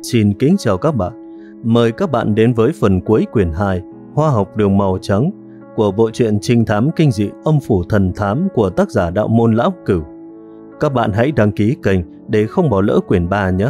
xin kính chào các bạn. Mời các bạn đến với phần cuối quyển 2 Hoa học đường màu trắng của bộ truyện trinh thám kinh dị Âm phủ thần thám của tác giả Đạo Môn Lão Cửu. Các bạn hãy đăng ký kênh để không bỏ lỡ quyển 3 nhé.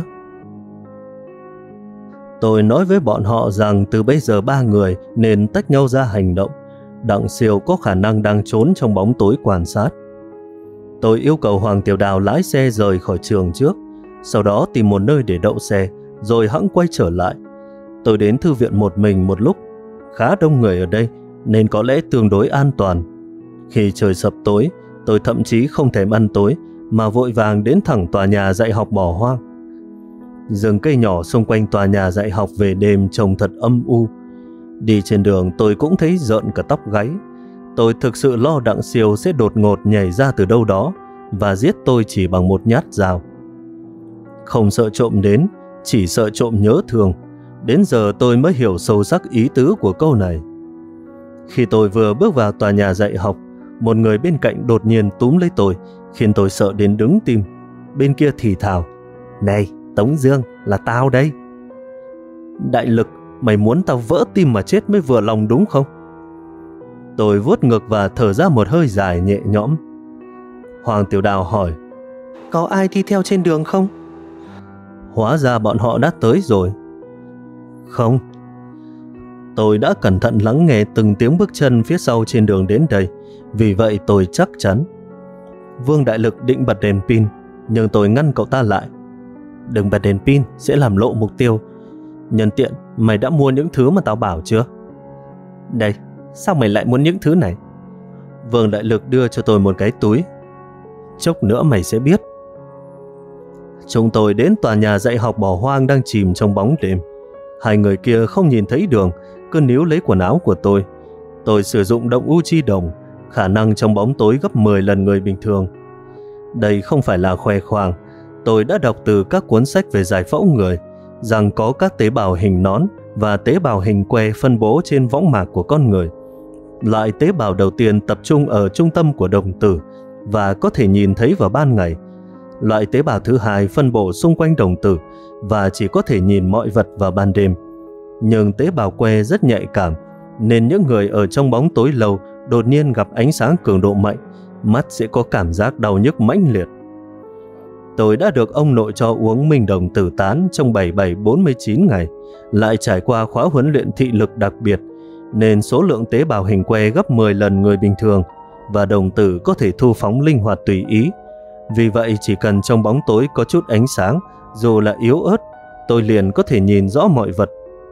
Tôi nói với bọn họ rằng từ bây giờ 3 người nên tách nhau ra hành động. Đặng Siêu có khả năng đang trốn trong bóng tối quan sát. Tôi yêu cầu Hoàng Tiểu Đào lái xe rời khỏi trường trước, sau đó tìm một nơi để đậu xe, rồi hẵng quay trở lại. Tôi đến thư viện một mình một lúc, khá đông người ở đây nên có lẽ tương đối an toàn. Khi trời sập tối, tôi thậm chí không thèm ăn tối mà vội vàng đến thẳng tòa nhà dạy học bỏ hoang. Rừng cây nhỏ xung quanh tòa nhà dạy học về đêm trông thật âm u. Đi trên đường tôi cũng thấy rợn cả tóc gáy. Tôi thực sự lo Đặng Siêu sẽ đột ngột nhảy ra từ đâu đó và giết tôi chỉ bằng một nhát dao. Không sợ trộm đến, chỉ sợ trộm nhớ thương. Đến giờ tôi mới hiểu sâu sắc ý tứ của câu này. Khi tôi vừa bước vào tòa nhà dạy học, một người bên cạnh đột nhiên túm lấy tôi, khiến tôi sợ đến đứng tim. Bên kia thì thào: "Này, Tống Dương, là tao đây." "Đại Lực, mày muốn tao vỡ tim mà chết mới vừa lòng đúng không?" Tôi vuốt ngực và thở ra một hơi dài nhẹ nhõm. Hoàng Tiểu Đào hỏi: "Có ai đi theo trên đường không?" Hóa ra bọn họ đã tới rồi. Không. Tôi đã cẩn thận lắng nghe từng tiếng bước chân phía sau trên đường đến đây, vì vậy tôi chắc chắn. Vương Đại Lực định bật đèn pin, nhưng tôi ngăn cậu ta lại. "Đừng bật đèn pin, sẽ làm lộ mục tiêu. Nhân tiện, mày đã mua những thứ mà tao bảo chưa?" "Đây, sao mày lại muốn những thứ này?" Vương Đại Lực đưa cho tôi một cái túi. "Chốc nữa mày sẽ biết." Chúng tôi đến tòa nhà dạy học bỏ hoang đang chìm trong bóng đêm. Hai người kia không nhìn thấy đường, cứ níu lấy quần áo của tôi. Tôi sử dụng động u chi đồng, khả năng trong bóng tối gấp 10 lần người bình thường. Đây không phải là khoe khoang. Tôi đã đọc từ các cuốn sách về giải phẫu người rằng có các tế bào hình nón và tế bào hình que phân bố trên võng mạc của con người. Loại tế bào đầu tiên tập trung ở trung tâm của đồng tử và có thể nhìn thấy vào ban ngày. Loại tế bào thứ hai phân bố xung quanh đồng tử và chỉ có thể nhìn mọi vật vào ban đêm. Nhưng tế bào que rất nhạy cảm, nên những người ở trong bóng tối lâu đột nhiên gặp ánh sáng cường độ mạnh, mắt sẽ có cảm giác đau nhức mãnh liệt. Tôi đã được ông nội cho uống minh đồng tử tán trong 77-49 ngày, lại trải qua khóa huấn luyện thị lực đặc biệt, nên số lượng tế bào hình que gấp 10 lần người bình thường và đồng tử có thể thu phóng linh hoạt tùy ý. Vì vậy chỉ cần trong bóng tối có chút ánh sáng, dù là yếu ớt, tôi liền có thể nhìn rõ mọi vật.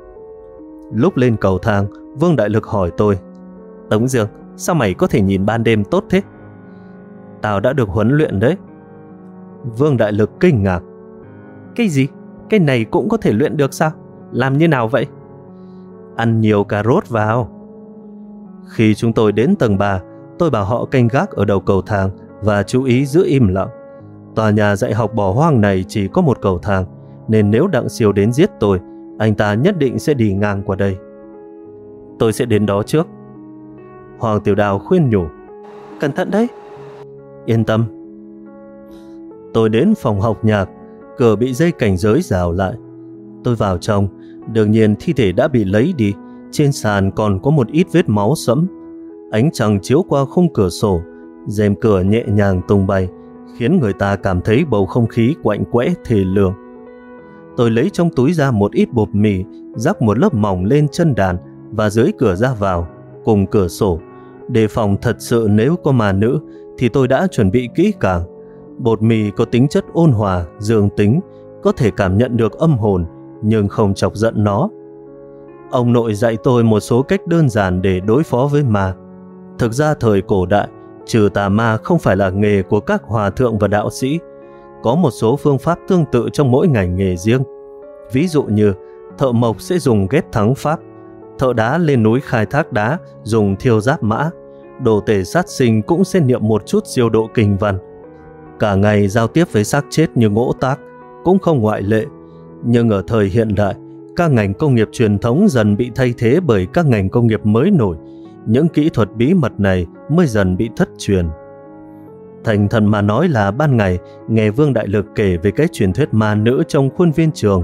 Lúc lên cầu thang, Vương Đại Lực hỏi tôi: "Tống Dương, sao mày có thể nhìn ban đêm tốt thế?" "Tao đã được huấn luyện đấy." Vương Đại Lực kinh ngạc: "Cái gì? Cái này cũng có thể luyện được sao? Làm như nào vậy?" "Ăn nhiều cà rốt vào." Khi chúng tôi đến tầng 3, tôi bảo họ canh gác ở đầu cầu thang và chú ý giữ im lặng. Tòa nhà dạy học bỏ hoang này chỉ có một cầu thang, nên nếu Đặng Siêu đến giết tôi, anh ta nhất định sẽ đi ngang qua đây. "Tôi sẽ đến đó trước." Hoàng Tiểu Đào khuyên nhủ: "Cẩn thận đấy." "Yên tâm." Tôi đến phòng học nhạc, cửa bị dây cảnh giới rào lại. Tôi vào trong, đương nhiên thi thể đã bị lấy đi, trên sàn còn có một ít vết máu sẫm. Ánh trăng chiếu qua khung cửa sổ, rèm cửa nhẹ nhàng tung bay, khiến người ta cảm thấy bầu không khí quạnh quẽ thê lương. Tôi lấy trong túi ra một ít bột mì, rắc một lớp mỏng lên chân đàn và dưới cửa ra vào, cùng cửa sổ. Đề phòng thật sự nếu có ma nữ thì tôi đã chuẩn bị kỹ càng. Bột mì có tính chất ôn hòa, dương tính, có thể cảm nhận được âm hồn, nhưng không chọc giận nó. Ông nội dạy tôi một số cách đơn giản để đối phó với ma. Thực ra thời cổ đại, trừ tà ma không phải là nghề của các hòa thượng và đạo sĩ. Có một số phương pháp tương tự trong mỗi ngành nghề riêng. Ví dụ như thợ mộc sẽ dùng ghép thắng pháp, thợ đá lên núi khai thác đá dùng thiêu giáp mã, đồ tể sát sinh cũng sẽ niệm một chút siêu độ kinh văn. Cả ngày giao tiếp với xác chết như ngỗ tác cũng không ngoại lệ. Nhưng ở thời hiện đại, các ngành công nghiệp truyền thống dần bị thay thế bởi các ngành công nghiệp mới nổi. Những kỹ thuật bí mật này mới dần bị thất truyền. Thành thật mà nói là ban ngày nghe Vương Đại Lực kể về cái truyền thuyết ma nữ trong khuôn viên trường,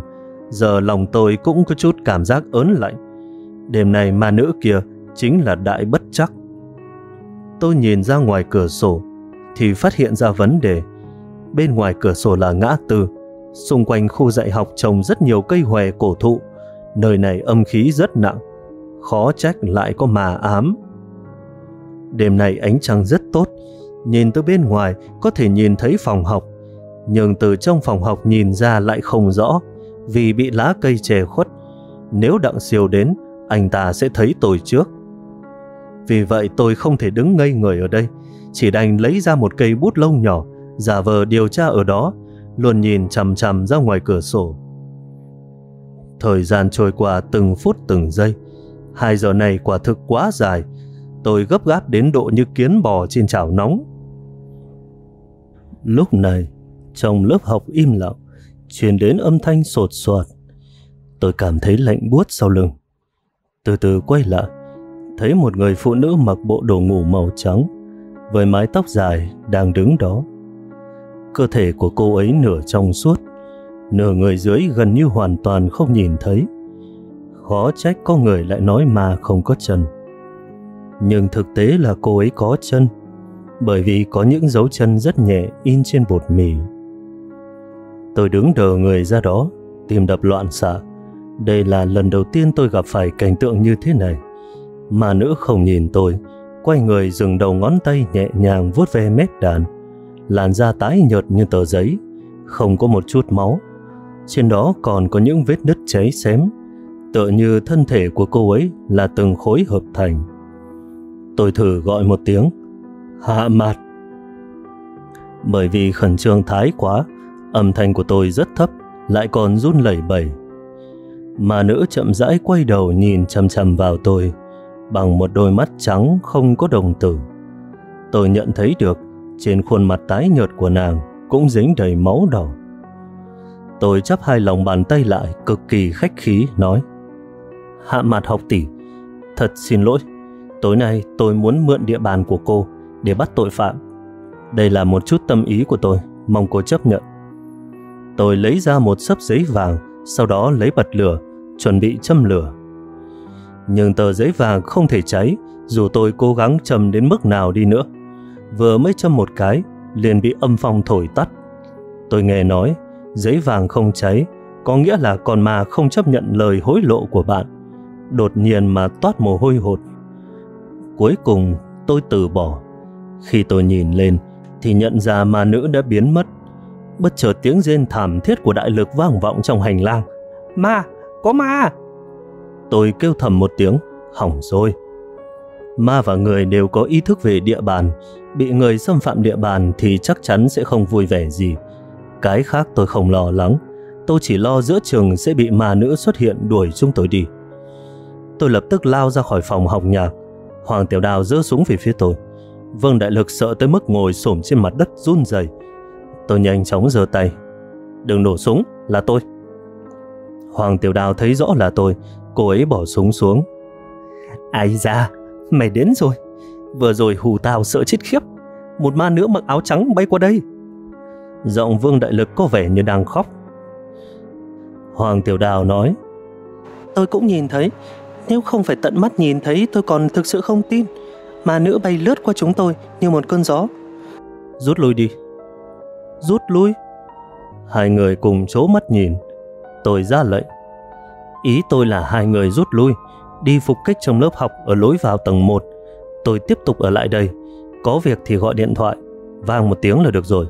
giờ lòng tôi cũng có chút cảm giác ớn lạnh. Đêm nay ma nữ kia chính là đại bất trắc. Tôi nhìn ra ngoài cửa sổ thì phát hiện ra vấn đề. Bên ngoài cửa sổ là ngã tư, xung quanh khu dạy học trồng rất nhiều cây hòe cổ thụ. Nơi này âm khí rất nặng, khó trách lại có ma ám. Đêm nay ánh trăng rất tốt, nhìn từ bên ngoài có thể nhìn thấy phòng học, nhưng từ trong phòng học nhìn ra lại không rõ vì bị lá cây che khuất. Nếu Đặng Siêu đến, anh ta sẽ thấy tôi trước. Vì vậy tôi không thể đứng ngây người ở đây, chỉ đành lấy ra một cây bút lông nhỏ, giả vờ điều tra ở đó, luôn nhìn chằm chằm ra ngoài cửa sổ. Thời gian trôi qua từng phút từng giây. 2 giờ này quả thực quá dài. Tôi gấp gáp đến độ như kiến bò trên chảo nóng. Lúc này, trong lớp học im lặng, truyền đến âm thanh sột soạt. Tôi cảm thấy lạnh buốt sau lưng. Từ từ quay lại, thấy một người phụ nữ mặc bộ đồ ngủ màu trắng, với mái tóc dài đang đứng đó. Cơ thể của cô ấy nửa trong suốt, nửa người dưới gần như hoàn toàn không nhìn thấy. Khó trách có người lại nói ma không có chân. Nhưng thực tế là cô ấy có chân, bởi vì có những dấu chân rất nhẹ in trên bột mì. Tôi đứng đờ người ra đó, tim đập loạn xạ. Đây là lần đầu tiên tôi gặp phải cảnh tượng như thế này. Ma nữ không nhìn tôi, quay người dừng đầu ngón tay nhẹ nhàng vuốt ve mép đàn. Làn da tái nhợt như tờ giấy, không có một chút máu. Trên đó còn có những vết nứt cháy xém, tựa như thân thể của cô ấy là từng khối hợp thành. Tôi thử gọi một tiếng, Hạ Mạt. Bởi vì khẩn trương thái quá, âm thanh của tôi rất thấp, lại còn run lẩy bẩy. Ma nữ chậm rãi quay đầu nhìn chằm chằm vào tôi, bằng một đôi mắt trắng không có đồng tử. Tôi nhận thấy được trên khuôn mặt tái nhợt của nàng cũng dính đầy máu đỏ. Tôi chắp 2 lòng bàn tay lại, cực kỳ khách khí nói, Hạ Mạt học tỷ, thật xin lỗi, tối nay tôi muốn mượn địa bàn của cô để bắt tội phạm. Đây là một chút tâm ý của tôi, mong cô chấp nhận. Tôi lấy ra một xấp giấy vàng, sau đó lấy bật lửa, chuẩn bị châm lửa. Nhưng tờ giấy vàng không thể cháy, dù tôi cố gắng châm đến mức nào đi nữa. Vừa mới châm một cái, liền bị âm phong thổi tắt. Tôi nghe nói, giấy vàng không cháy, có nghĩa là con ma không chấp nhận lời hối lộ của bạn. Đột nhiên mà toát mồ hôi hột. Cuối cùng tôi từ bỏ. Khi tôi nhìn lên thì nhận ra ma nữ đã biến mất. Bất chợt tiếng rên thảm thiết của đại lực vang vọng trong hành lang. Ma! Có ma! Tôi kêu thầm một tiếng, hỏng rồi. Ma và người đều có ý thức về địa bàn. Bị người xâm phạm địa bàn thì chắc chắn sẽ không vui vẻ gì. Cái khác tôi không lo lắng. Tôi chỉ lo giữa chừng sẽ bị ma nữ xuất hiện đuổi chúng tôi đi. Tôi lập tức lao ra khỏi phòng học nhạc. Hoàng Tiểu Đào giơ súng về phía tôi. Vương Đại Lực sợ tới mức ngồi xổm trên mặt đất run rẩy. Tôi nhanh chóng giơ tay. Đừng nổ súng, là tôi. Hoàng Tiểu Đào thấy rõ là tôi, cô ấy bỏ súng xuống. Ai da, mày đến rồi. Vừa rồi hù tao sợ chết khiếp. Một ma nữ mặc áo trắng bay qua đây. Giọng Vương Đại Lực có vẻ như đang khóc. Hoàng Tiểu Đào nói, tôi cũng nhìn thấy. Nếu không phải tận mắt nhìn thấy tôi còn thực sự không tin. Ma nữ bay lướt qua chúng tôi như một cơn gió. Rút lui đi. Rút lui. 2 người cùng trố mắt nhìn. Tôi ra lệnh. Ý tôi là 2 người rút lui, đi phục kích trong lớp học ở lối vào tầng 1. Tôi tiếp tục ở lại đây. Có việc thì gọi điện thoại. Vang một tiếng là được rồi.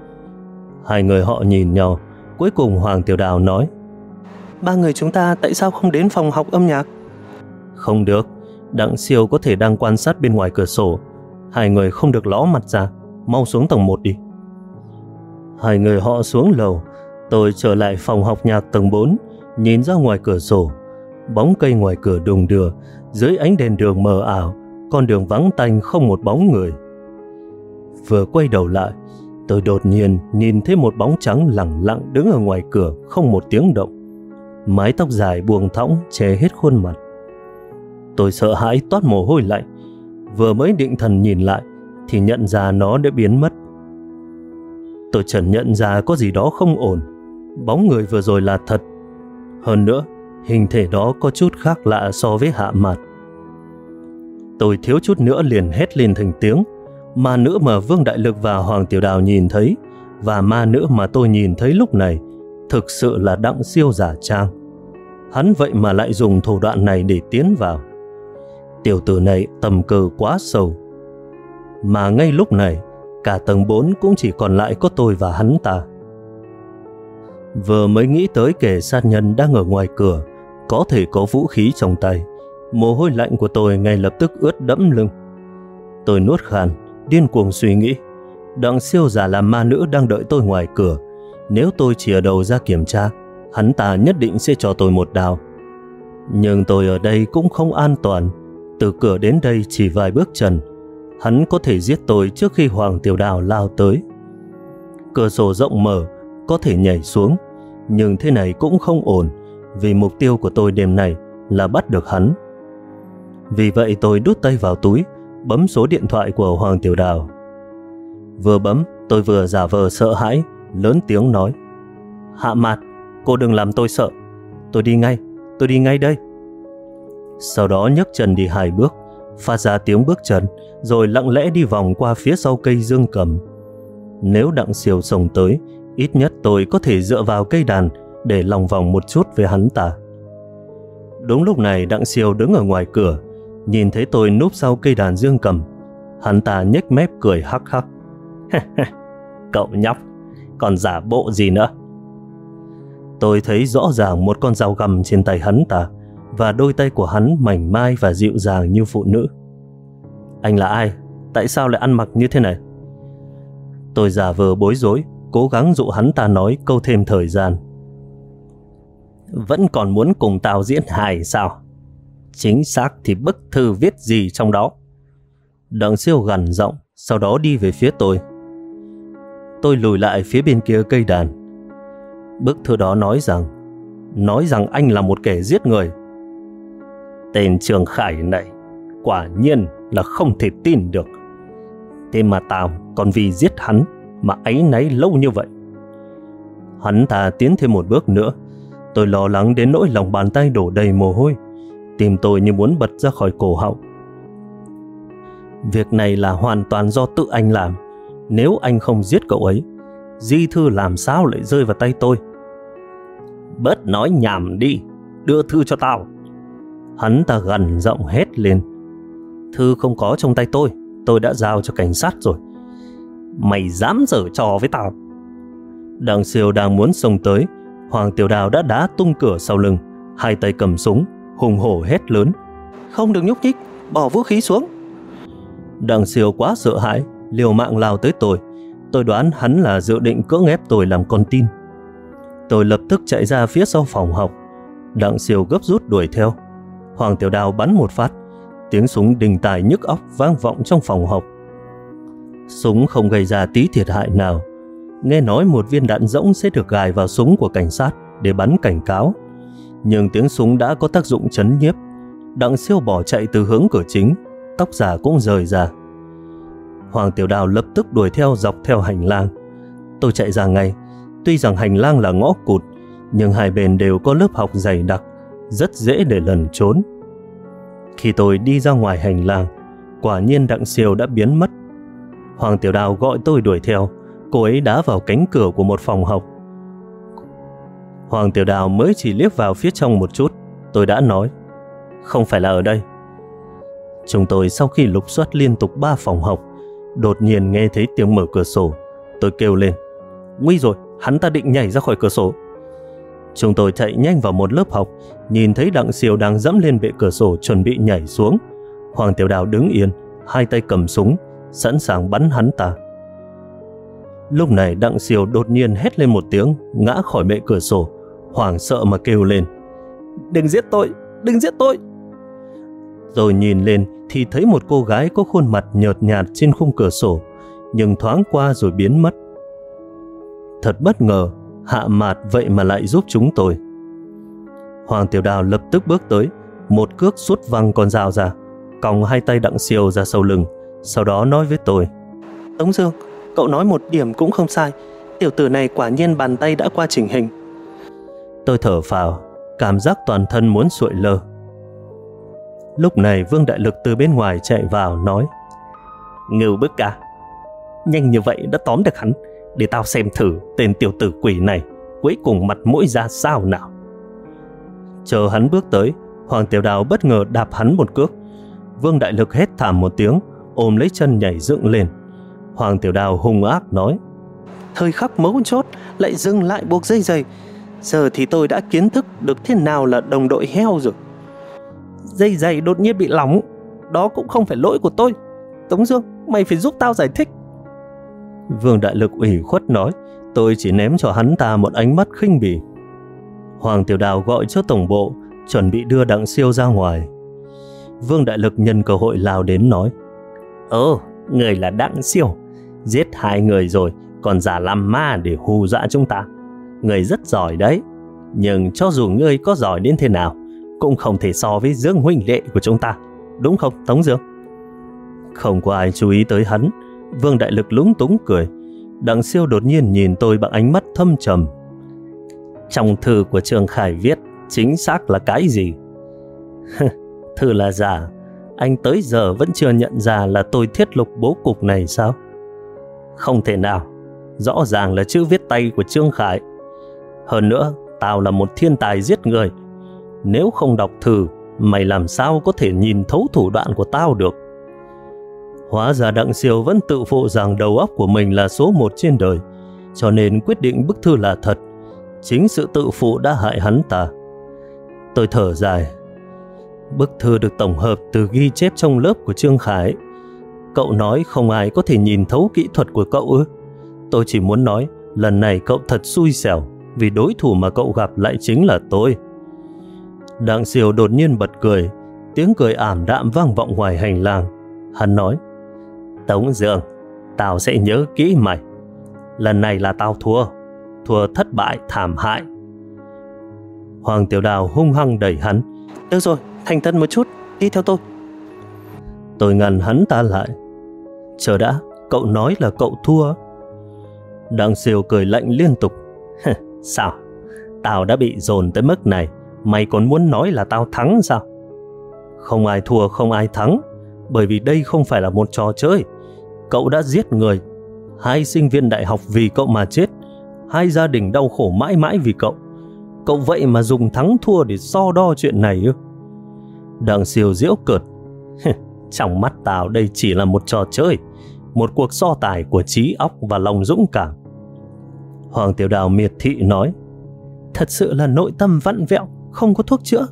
2 người họ nhìn nhau. Cuối cùng Hoàng Tiểu Đào nói, 3 người chúng ta tại sao không đến phòng học âm nhạc? Không được. Đặng Siêu có thể đang quan sát bên ngoài cửa sổ. 2 người không được ló mặt ra. Mau xuống tầng 1 đi. 2 người họ xuống lầu. Tôi trở lại phòng học nhạc tầng 4, nhìn ra ngoài cửa sổ. Bóng cây ngoài cửa đùng đưa, dưới ánh đèn đường mờ ảo, con đường vắng tanh không một bóng người. Vừa quay đầu lại, tôi đột nhiên nhìn thấy một bóng trắng lẳng lặng đứng ở ngoài cửa, không một tiếng động. Mái tóc dài buông thõng che hết khuôn mặt. Tôi sợ hãi toát mồ hôi lạnh. Vừa mới định thần nhìn lại thì nhận ra nó đã biến mất. Tôi chợt nhận ra có gì đó không ổn. Bóng người vừa rồi là thật. Hơn nữa, hình thể đó có chút khác lạ so với Hạ Mạt. Tôi thiếu chút nữa liền hét lên thành tiếng. Ma nữ mà Vương Đại Lực và Hoàng Tiểu Đào nhìn thấy và ma nữ mà tôi nhìn thấy lúc này thực sự là Đặng Siêu giả trang. Hắn vậy mà lại dùng thủ đoạn này để tiến vào. Tiểu tử này tầm cờ quá sâu. Mà ngay lúc này, cả tầng 4 cũng chỉ còn lại có tôi và hắn ta. Vừa mới nghĩ tới kẻ sát nhân đang ở ngoài cửa, có thể có vũ khí trong tay, mồ hôi lạnh của tôi ngay lập tức ướt đẫm lưng. Tôi nuốt khan, điên cuồng suy nghĩ, Đặng Siêu giả là ma nữ đang đợi tôi ngoài cửa. Nếu tôi chìa đầu ra kiểm tra, hắn ta nhất định sẽ cho tôi một đao. Nhưng tôi ở đây cũng không an toàn. Từ cửa đến đây chỉ vài bước chân, hắn có thể giết tôi trước khi Hoàng Tiểu Đào lao tới. Cửa sổ rộng mở, có thể nhảy xuống, nhưng thế này cũng không ổn, vì mục tiêu của tôi đêm nay là bắt được hắn. Vì vậy tôi đút tay vào túi, bấm số điện thoại của Hoàng Tiểu Đào. Vừa bấm, tôi vừa giả vờ sợ hãi, lớn tiếng nói: Hạ Mạt, cô đừng làm tôi sợ. Tôi đi ngay đây. Sau đó nhấc chân đi 2 bước, phát ra tiếng bước chân, rồi lặng lẽ đi vòng qua phía sau cây dương cầm. Nếu Đặng Siêu xông tới, ít nhất tôi có thể dựa vào cây đàn để lòng vòng một chút với hắn ta. Đúng lúc này Đặng Siêu đứng ở ngoài cửa, nhìn thấy tôi núp sau cây đàn dương cầm. Hắn ta nhếch mép cười hắc hắc. Cậu nhóc, còn giả bộ gì nữa? Tôi thấy rõ ràng một con dao găm trên tay hắn ta, và đôi tay của hắn mảnh mai và dịu dàng như phụ nữ. Anh là ai? Tại sao lại ăn mặc như thế này? Tôi giả vờ bối rối, cố gắng dụ hắn ta nói câu thêm thời gian. Vẫn còn muốn cùng tao diễn hài sao? Chính xác thì bức thư viết gì trong đó? Đặng Siêu gằn giọng, sau đó đi về phía tôi. Tôi lùi lại phía bên kia cây đàn. Bức thư đó nói rằng anh là một kẻ giết người. Tên Trường Khải này quả nhiên là không thể tin được. Thế mà tao còn vì giết hắn mà áy náy lâu như vậy. Hắn ta tiến thêm một bước nữa. Tôi lo lắng đến nỗi lòng bàn tay đổ đầy mồ hôi, tim tôi như muốn bật ra khỏi cổ họng. Việc này là hoàn toàn do tự anh làm. Nếu anh không giết cậu ấy, di thư làm sao lại rơi vào tay tôi? Bớt nói nhảm đi, đưa thư cho tao. Hắn ta gằn giọng hét lên. Thư không có trong tay tôi đã giao cho cảnh sát rồi. Mày dám giở trò với tao? Đặng Siêu đang muốn xông tới, Hoàng Tiểu Đào đã đá tung cửa sau lưng, hai tay cầm súng, hùng hổ hét lớn. Không được nhúc nhích, bỏ vũ khí xuống. Đặng Siêu quá sợ hãi, liều mạng lao tới tôi. Tôi đoán hắn là dự định cưỡng ép tôi làm con tin. Tôi lập tức chạy ra phía sau phòng học. Đặng Siêu gấp rút đuổi theo. Hoàng Tiểu Đào bắn một phát, tiếng súng đình tài nhức óc vang vọng trong phòng học. Súng không gây ra tí thiệt hại nào. Nghe nói một viên đạn rỗng sẽ được gài vào súng của cảnh sát để bắn cảnh cáo. Nhưng tiếng súng đã có tác dụng trấn nhiếp. Đặng Siêu bỏ chạy từ hướng cửa chính, tóc giả cũng rời ra. Hoàng Tiểu Đào lập tức đuổi theo dọc theo hành lang. Tôi chạy ra ngay. Tuy rằng hành lang là ngõ cụt, nhưng hai bên đều có lớp học dày đặc, rất dễ để lẩn trốn. Khi tôi đi ra ngoài hành lang, quả nhiên Đặng Siêu đã biến mất. Hoàng Tiểu Đào gọi tôi đuổi theo. Cô ấy đá vào cánh cửa của một phòng học. Hoàng Tiểu Đào mới chỉ liếc vào phía trong một chút, tôi đã nói: không phải là ở đây. Chúng tôi sau khi lục soát liên tục 3 phòng học, đột nhiên nghe thấy tiếng mở cửa sổ. Tôi kêu lên: nguy rồi, hắn ta định nhảy ra khỏi cửa sổ. Chúng tôi chạy nhanh vào một lớp học, nhìn thấy Đặng Siêu đang dẫm lên bệ cửa sổ chuẩn bị nhảy xuống. Hoàng Tiểu Đào đứng yên, hai tay cầm súng, sẵn sàng bắn hắn ta. Lúc này Đặng Siêu đột nhiên hét lên một tiếng, ngã khỏi bệ cửa sổ, hoảng sợ mà kêu lên: đừng giết tôi, đừng giết tôi. Rồi nhìn lên thì thấy một cô gái có khuôn mặt nhợt nhạt trên khung cửa sổ, nhưng thoáng qua rồi biến mất. Thật bất ngờ, Hạ Mạt vậy mà lại giúp chúng tôi. Hoàng Tiểu Đào lập tức bước tới, một cước sút văng con dao ra, còng hai tay Đặng Siêu ra sau lưng, sau đó nói với tôi: Tống Dương, cậu nói một điểm cũng không sai, tiểu tử này quả nhiên bàn tay đã qua chỉnh hình. Tôi thở phào, cảm giác toàn thân muốn sụi lơ. Lúc này Vương Đại Lực từ bên ngoài chạy vào nói: Ngưu bức à, nhanh như vậy đã tóm được hắn, để tao xem thử tên tiểu tử quỷ này cuối cùng mặt mũi ra sao nào. Chờ hắn bước tới, Hoàng Tiểu Đào bất ngờ đạp hắn một cước. Vương Đại Lực hét thảm một tiếng, ôm lấy chân nhảy dựng lên. Hoàng Tiểu Đào hung ác nói: Thời khắc mấu chốt lại dừng lại buộc dây giày. Giờ thì tôi đã kiến thức được thế nào là đồng đội heo rồi. Dây giày đột nhiên bị lỏng, đó cũng không phải lỗi của tôi. Tống Dương, mày phải giúp tao giải thích. Vương Đại Lực ủy khuất nói. Tôi chỉ ném cho hắn ta một ánh mắt khinh bỉ. Hoàng Tiểu Đào gọi cho tổng bộ, chuẩn bị đưa Đặng Siêu ra ngoài. Vương Đại Lực nhân cơ hội lao đến nói: Người là Đặng Siêu, giết 2 người rồi còn giả làm ma để hù dọa chúng ta. Người rất giỏi đấy, nhưng cho dù ngươi có giỏi đến thế nào cũng không thể so với Dương huynh đệ của chúng ta, đúng không Tống Dương? Không có ai chú ý tới hắn. Vương Đại Lực lúng túng cười. Đặng Siêu đột nhiên nhìn tôi bằng ánh mắt thâm trầm. Trong thư của Trương Khải viết chính xác là cái gì? Thư là giả. Anh tới giờ vẫn chưa nhận ra là tôi thiết lập bố cục này sao? Không thể nào. Rõ ràng là chữ viết tay của Trương Khải. Hơn nữa, tao là một thiên tài giết người. Nếu không đọc thư, mày làm sao có thể nhìn thấu thủ đoạn của tao được? Hóa ra Đặng Siêu vẫn tự phụ rằng đầu óc của mình là số 1 trên đời, cho nên quyết định bức thư là thật. Chính sự tự phụ đã hại hắn ta. Tôi thở dài. Bức thư được tổng hợp từ ghi chép trong lớp của Trương Khải. Cậu nói không ai có thể nhìn thấu kỹ thuật của cậu ư? Tôi chỉ muốn nói lần này cậu thật xui xẻo, vì đối thủ mà cậu gặp lại chính là tôi. Đặng Siêu đột nhiên bật cười. Tiếng cười ảm đạm vang vọng ngoài hành lang. Hắn nói: Tống Dương, tao sẽ nhớ kỹ mày. Lần này là tao thua thất bại thảm hại. Hoàng Tiểu Đào hung hăng đẩy hắn. Được rồi, thành thật một chút, đi theo tôi. Tôi ngăn hắn ta lại. Chờ đã, cậu nói là cậu thua. Đặng Siêu cười lạnh liên tục. Sao? Tao đã bị dồn tới mức này, mày còn muốn nói là tao thắng sao? Không ai thua, không ai thắng, bởi vì đây không phải là một trò chơi. Cậu đã giết người, 2 sinh viên đại học vì cậu mà chết, 2 gia đình đau khổ mãi mãi vì cậu. Cậu vậy mà dùng thắng thua để so đo chuyện này ư? Đặng Siêu giễu cợt. Trong mắt tao đây chỉ là một trò chơi, một cuộc so tài của trí óc và lòng dũng cảm. Hoàng Tiểu Đào miệt thị nói: Thật sự là nội tâm vặn vẹo, không có thuốc chữa.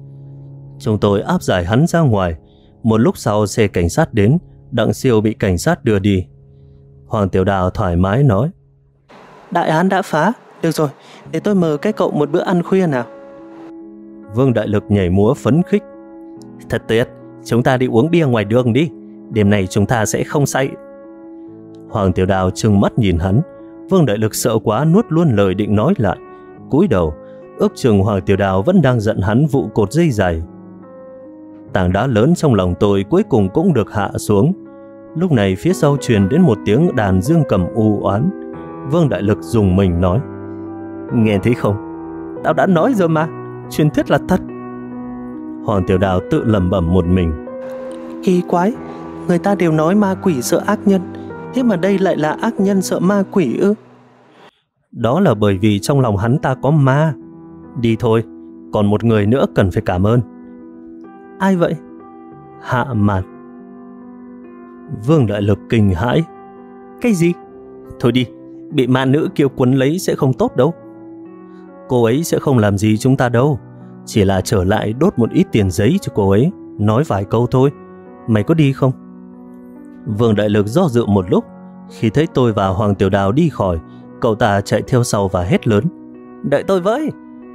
Chúng tôi áp giải hắn ra ngoài. Một lúc sau xe cảnh sát đến. Đặng Siêu bị cảnh sát đưa đi. Hoàng Tiểu Đào thoải mái nói: Đại án đã phá. Được rồi, để tôi mời các cậu một bữa ăn khuya nào. Vương Đại Lực nhảy múa phấn khích. Thật tuyệt, chúng ta đi uống bia ngoài đường đi. Đêm này chúng ta sẽ không say. Hoàng Tiểu Đào trừng mắt nhìn hắn. Vương Đại Lực sợ quá nuốt luôn lời định nói lại, cúi đầu. Ước chừng Hoàng Tiểu Đào vẫn đang giận hắn vụ cột dây giày. Tảng đá lớn trong lòng tôi cuối cùng cũng được hạ xuống. Lúc này phía sau truyền đến một tiếng đàn dương cầm u oán. Vương Đại Lực dùng mình nói: Nghe thấy không? Tao đã nói rồi mà, truyền thuyết là thật. Hoàng Tiểu Đào tự lẩm bẩm một mình. Kỳ quái, người ta đều nói ma quỷ sợ ác nhân, thế mà đây lại là ác nhân sợ ma quỷ ư? Đó là bởi vì trong lòng hắn ta có ma. Đi thôi, còn một người nữa cần phải cảm ơn. Ai vậy? Hạ Mạt. Vương Đại Lực kinh hãi. Cái gì? Thôi đi, bị ma nữ kia quấn lấy sẽ không tốt đâu. Cô ấy sẽ không làm gì chúng ta đâu, chỉ là trở lại đốt một ít tiền giấy cho cô ấy, nói vài câu thôi. Mày có đi không? Vương Đại Lực do dự một lúc. Khi thấy tôi và Hoàng Tiểu Đào đi khỏi, cậu ta chạy theo sau và hét lớn: Đợi tôi với!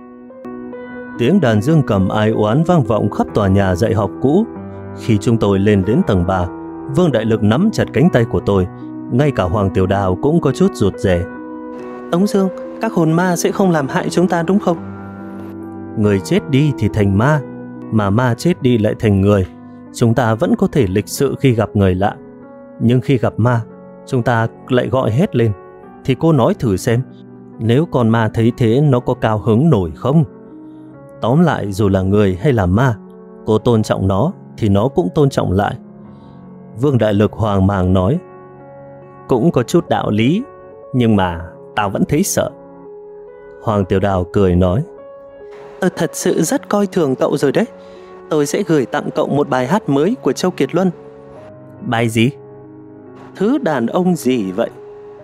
Tiếng đàn dương cầm ai oán vang vọng khắp tòa nhà dạy học cũ. Khi chúng tôi lên đến tầng 3, Vương Đại Lực nắm chặt cánh tay của tôi. Ngay cả Hoàng Tiểu Đào cũng có chút rụt rè. Tống Dương, các hồn ma sẽ không làm hại chúng ta đúng không? Người chết đi thì thành ma, mà ma chết đi lại thành người. Chúng ta vẫn có thể lịch sự khi gặp người lạ, nhưng khi gặp ma, chúng ta lại gọi hét lên. Thì cô nói thử xem, nếu con ma thấy thế nó có cao hứng nổi không? Tóm lại, dù là người hay là ma, cô tôn trọng nó thì nó cũng tôn trọng lại. Vương Đại Lực hoang mang nói. Cũng có chút đạo lý, nhưng mà tao vẫn thấy sợ. Hoàng Tiểu Đào cười nói. Thật sự rất coi thường cậu rồi đấy. Tôi sẽ gửi tặng cậu một bài hát mới của Châu Kiệt Luân. Bài gì? Thứ đàn ông gì vậy?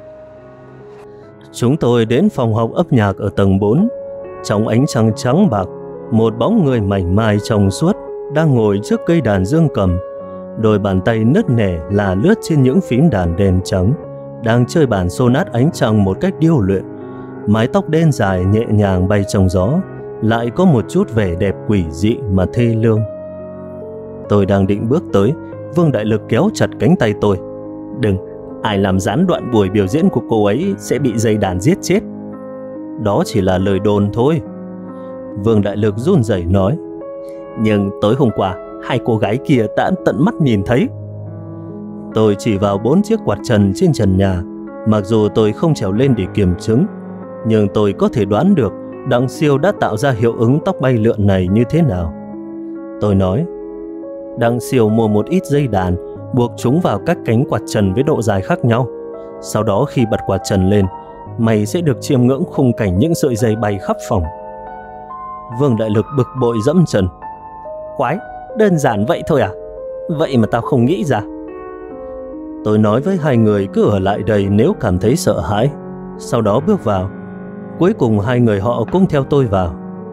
Chúng tôi đến phòng học âm nhạc ở tầng 4. Trong ánh trăng trắng bạc, một bóng người mảnh mai trong suốt đang ngồi trước cây đàn dương cầm. Đôi bàn tay nứt nẻ là lướt trên những phím đàn đen trắng, đang chơi bản sonat ánh trăng một cách điêu luyện. Mái tóc đen dài nhẹ nhàng bay trong gió, lại có một chút vẻ đẹp quỷ dị mà thê lương. Tôi đang định bước tới, Vương Đại Lực kéo chặt cánh tay tôi. Đừng, ai làm gián đoạn buổi biểu diễn của cô ấy sẽ bị dây đàn giết chết. Đó chỉ là lời đồn thôi. Vương Đại Lực run rẩy nói. Nhưng tối hôm qua, hai cô gái kia đã tận mắt nhìn thấy. Tôi chỉ vào 4 chiếc quạt trần trên trần nhà. Mặc dù tôi không trèo lên để kiểm chứng, nhưng tôi có thể đoán được Đặng Siêu đã tạo ra hiệu ứng tóc bay lượn này như thế nào. Tôi nói, Đặng Siêu mua một ít dây đàn, buộc chúng vào các cánh quạt trần với độ dài khác nhau. Sau đó khi bật quạt trần lên, mày sẽ được chiêm ngưỡng khung cảnh những sợi dây bay khắp phòng. Vương Đại Lực bực bội dẫm chân. Quái, đơn giản vậy thôi à? Vậy mà tao không nghĩ ra. Tôi nói với hai người cứ ở lại đây nếu cảm thấy sợ hãi. Sau đó bước vào. Cuối cùng hai người họ cũng theo tôi vào.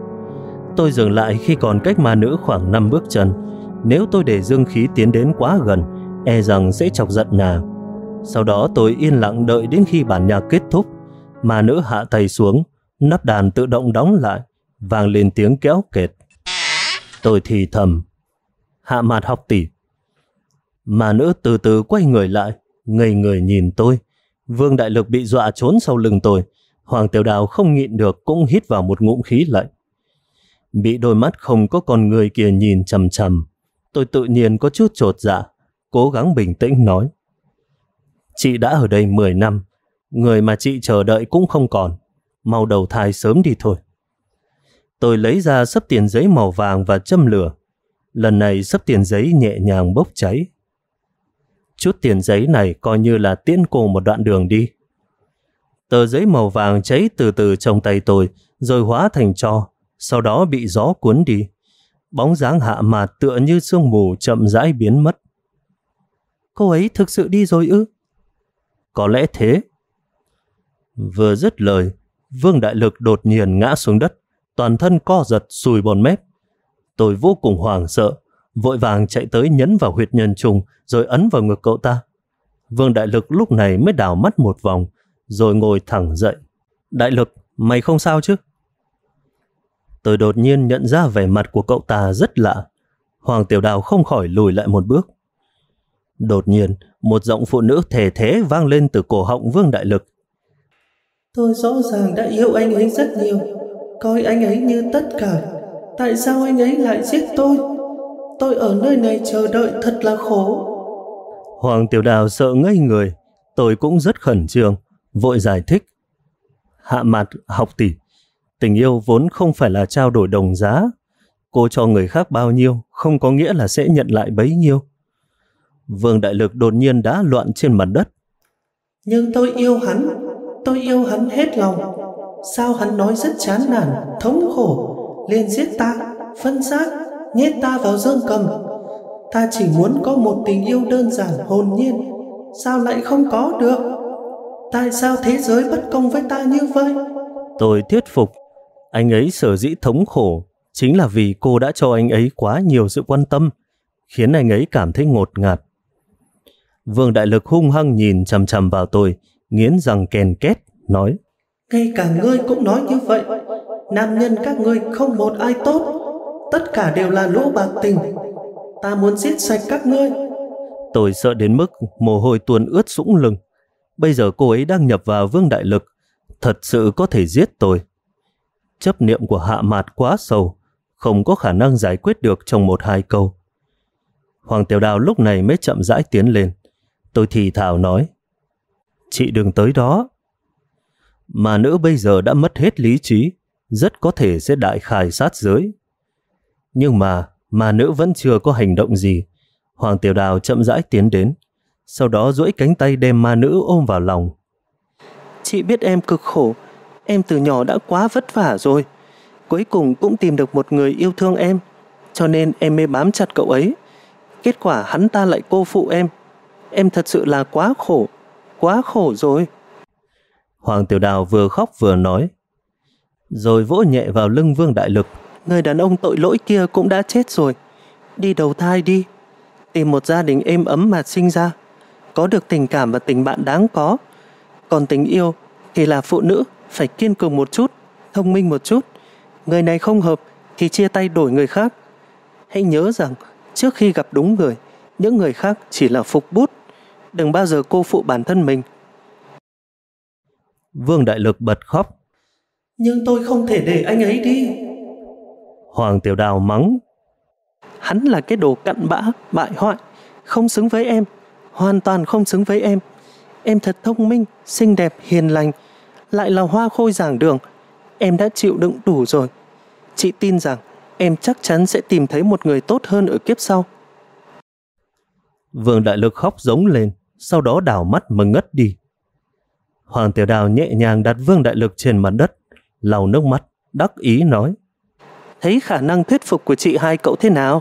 Tôi dừng lại khi còn cách ma nữ khoảng 5 bước chân. Nếu tôi để dương khí tiến đến quá gần, e rằng sẽ chọc giận nàng. Sau đó tôi yên lặng đợi đến khi bản nhạc kết thúc. Ma nữ hạ tay xuống, nắp đàn tự động đóng lại, vang lên tiếng kéo kẹt. Tôi thì thầm, Hạ Mạt học tỷ. Ma nữ từ từ quay người lại, ngây người nhìn tôi. Vương Đại Lực bị dọa trốn sau lưng tôi. Hoàng Tiểu Đào không nhịn được cũng hít vào một ngụm khí lạnh. Bị đôi mắt không có con người kia nhìn chằm chằm, tôi tự nhiên có chút chột dạ, cố gắng bình tĩnh nói. Chị đã ở đây 10 năm, người mà chị chờ đợi cũng không còn, mau đầu thai sớm đi thôi. Tôi lấy ra xấp tiền giấy màu vàng và châm lửa. Lần này xấp tiền giấy nhẹ nhàng bốc cháy. Chút tiền giấy này coi như là tiễn cô một đoạn đường đi. Tờ giấy màu vàng cháy từ từ trong tay tôi, rồi hóa thành tro, sau đó bị gió cuốn đi. Bóng dáng Hạ Mạt tựa như sương mù chậm rãi biến mất. Cô ấy thực sự đi rồi ư? Có lẽ thế. Vừa dứt lời, Vương Đại Lực đột nhiên ngã xuống đất, toàn thân co giật sùi bọt mép. Tôi vô cùng hoảng sợ, vội vàng chạy tới nhấn vào huyệt nhân trùng rồi ấn vào ngực cậu ta. Vương Đại Lực lúc này mới đảo mắt một vòng, rồi ngồi thẳng dậy. Đại Lực, mày không sao chứ? Tôi đột nhiên nhận ra vẻ mặt của cậu ta rất lạ. Hoàng Tiểu Đào không khỏi lùi lại một bước. Đột nhiên, một giọng phụ nữ thề thé vang lên từ cổ họng Vương Đại Lực. Tôi rõ ràng đã yêu anh ấy rất nhiều, coi anh ấy như tất cả. Tại sao anh ấy lại giết tôi? Tôi ở nơi này chờ đợi thật là khổ. Hoàng Tiểu Đào sợ ngây người. Tôi cũng rất khẩn trương, vội giải thích. Hạ Mạt học tỷ, tình yêu vốn không phải là trao đổi đồng giá. Cô cho người khác bao nhiêu không có nghĩa là sẽ nhận lại bấy nhiêu. Vương Đại Lực đột nhiên đá loạn trên mặt đất. Nhưng tôi yêu hắn hết lòng. Sao hắn nói rất chán nản, thống khổ, liền giết ta, phân xác, nhét ta vào dương cầm. Ta chỉ muốn có một tình yêu đơn giản hồn nhiên, sao lại không có được? Tại sao thế giới bất công với ta như vậy? Tôi thuyết phục, anh ấy sở dĩ thống khổ chính là vì cô đã cho anh ấy quá nhiều sự quan tâm, khiến anh ấy cảm thấy ngột ngạt. Vương Đại Lực hung hăng nhìn chằm chằm vào tôi, nghiến răng ken két, nói. Ngay cả ngươi cũng nói như vậy. Nam nhân các ngươi không một ai tốt, tất cả đều là lũ bạc tình. Ta muốn giết sạch các ngươi. Tôi sợ đến mức mồ hôi tuôn ướt sũng lưng. Bây giờ cô ấy đang nhập vào Vương Đại Lực, thật sự có thể giết tôi. Chấp niệm của Hạ Mạt quá sâu, không có khả năng giải quyết được trong 1-2 câu. Hoàng Tiểu Đào lúc này mới chậm rãi tiến lên. Tôi thì thào nói, chị đừng tới đó. Mà nữ bây giờ đã mất hết lý trí, rất có thể sẽ đại khai sát giới. Nhưng mà ma nữ vẫn chưa có hành động gì. Hoàng Tiểu Đào chậm rãi tiến đến, sau đó duỗi cánh tay đem ma nữ ôm vào lòng. Chị biết em cực khổ, em từ nhỏ đã quá vất vả rồi. Cuối cùng cũng tìm được một người yêu thương em, cho nên em mới bám chặt cậu ấy. Kết quả hắn ta lại cô phụ em. Em thật sự là quá khổ rồi. Hoàng Tiểu Đào vừa khóc vừa nói, rồi vỗ nhẹ vào lưng Vương Đại Lực. Người đàn ông tội lỗi kia cũng đã chết rồi. Đi đầu thai đi, tìm một gia đình êm ấm mà sinh ra, có được tình cảm và tình bạn đáng có. Còn tình yêu thì là phụ nữ phải kiên cường một chút, thông minh một chút. Người này không hợp thì chia tay đổi người khác. Hãy nhớ rằng trước khi gặp đúng người, những người khác chỉ là phục bút. Đừng bao giờ cô phụ bản thân mình. Vương Đại Lực bật khóc. Nhưng tôi không thể để anh ấy đi. Hoàng Tiểu Đào mắng. Hắn là cái đồ cặn bã, bại hoại, không xứng với em, hoàn toàn không xứng với em. Em thật thông minh, xinh đẹp, hiền lành, lại là hoa khôi giảng đường. Em đã chịu đựng đủ rồi. Chị tin rằng em chắc chắn sẽ tìm thấy một người tốt hơn ở kiếp sau. Vương Đại Lực khóc giống lên, sau đó đảo mắt mà ngất đi. Hoàng Tiểu Đào nhẹ nhàng đặt Vương Đại Lực trên mặt đất, lau nước mắt, đắc ý nói. Thấy khả năng thuyết phục của chị hai cậu thế nào?